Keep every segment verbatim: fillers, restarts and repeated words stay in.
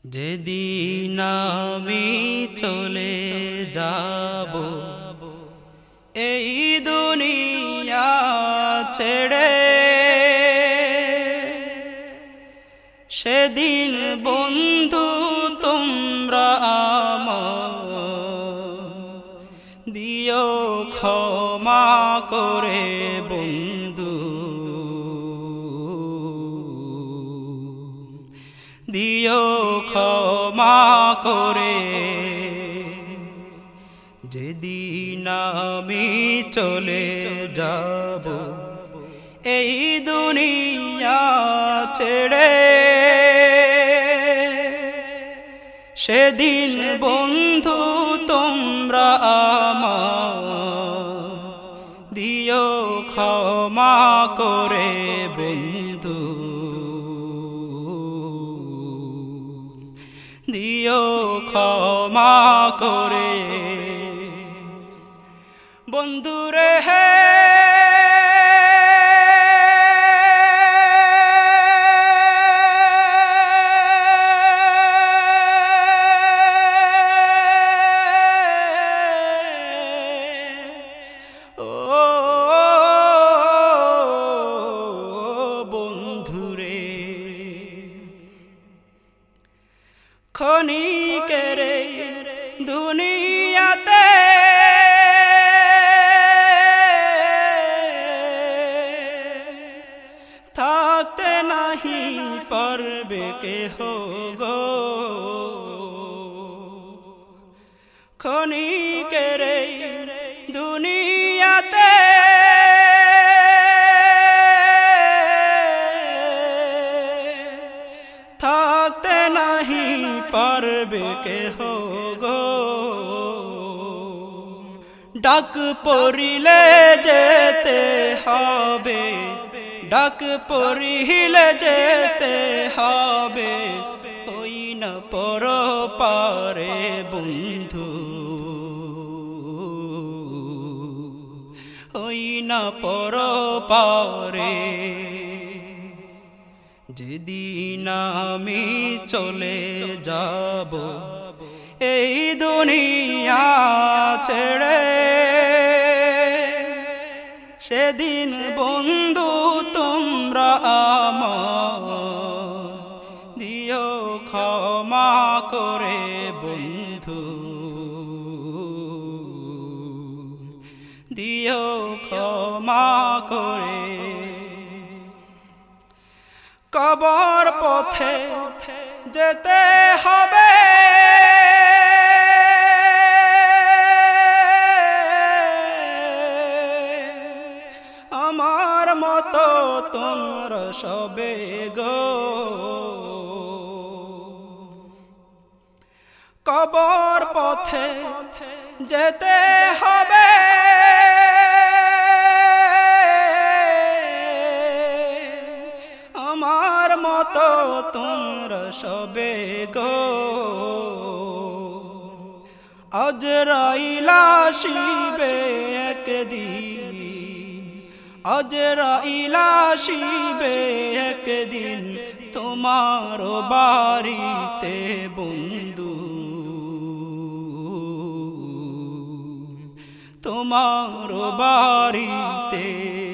যেদিন আমি চলে যাব এই দুনিয়া ছেড়ে, সেদিন বন্ধু তোমরা আমায় দিও ক্ষমা করে বন্ধু, দিও ক্ষমা করে। যেদিন আমি চলে যাব এই দুনিয়া ছেড়ে, সেদিন বন্ধু তোমরা আমায় দিও ক্ষমা করে বন্ধু, দিও ক্ষমা করে। বন্ধুরে হে ক্ষণিকের দুনিয়াতে থাকতে নাহি পারবে কেহ গো, ক্ষণিকের দুনিয়াতে থাকতে নাহি পারবে কেহ গো। ডাক পড়িলে যেতে হবে, ডাক পড়িলে যেতে হবে, ওই না পর পারে বন্ধু, ওই না পর পারে। যেদিন আমি চলে যাব এই দুনিয়া ছেড়ে, সেদিন বন্ধু তোমরা আমায় দিও ক্ষমা করে বন্ধু, দিও ক্ষমা করে। কবর পথে যেতে হবে, আমার মতো তোমরা সবে গো, কবর পথে যেতে হবে, আমার মতো তোমরা সবে গো। আজরাইল আসিবে একদিন, আজরাইল আসিবে একদিন তোমার বাড়িতে বন্ধু, তোমার বাড়িতে।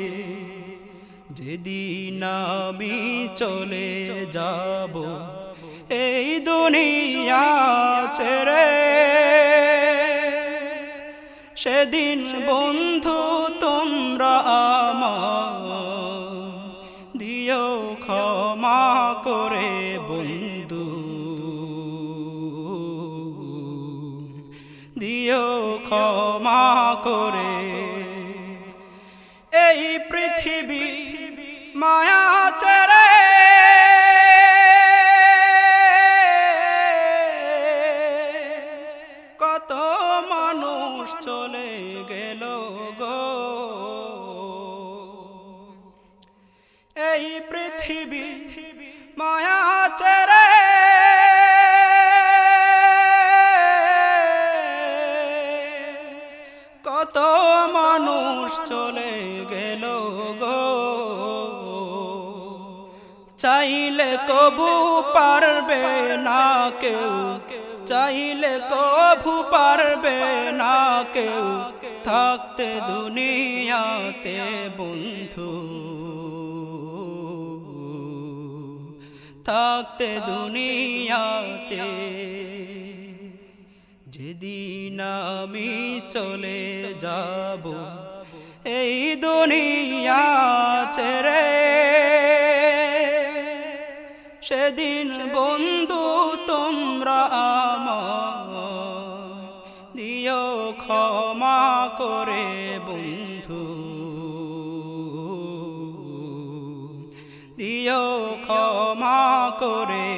যেদিন আমি চলে যাব এই দুনিয়া ছেড়ে, সেদিন বন্ধু তোমরা আমায় দিও ক্ষমা করে বন্ধু, দিও ক্ষমা করে। এই পৃথিবী মায়া ছেড়ে কত মানুষ চলে গেল গো, এই পৃথিবী মায়া ছেড়ে কত মানুষ চলে গেল গো। চাইলে কবু পারবে না কেউ, চাইলে কবু পারবে না কেউ থাকতে দুনিয়াতে বন্ধু, থাকতে দুনিয়াতে। যেদিন আমি চলে যাব এই দুনিয়া ছেড়ে, সেদিন বন্ধু তোমরা আমায় দিও ক্ষমা করে বন্ধু, দিও ক্ষমা করে।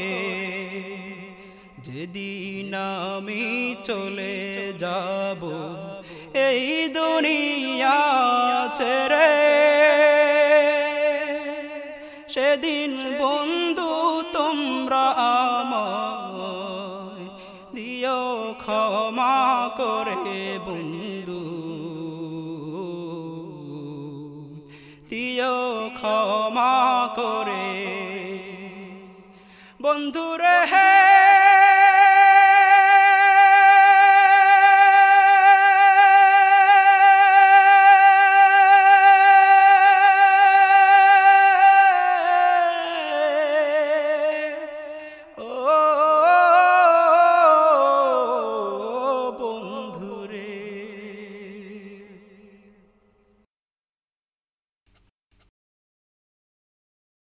যেদিন আমি চলে যাব এই দুনিয়া ছেড়ে, সেদিন বন্ধু তোমরা আমায় দিও ক্ষমা করে বন্ধু, দিও ক্ষমা করে বন্ধুরে।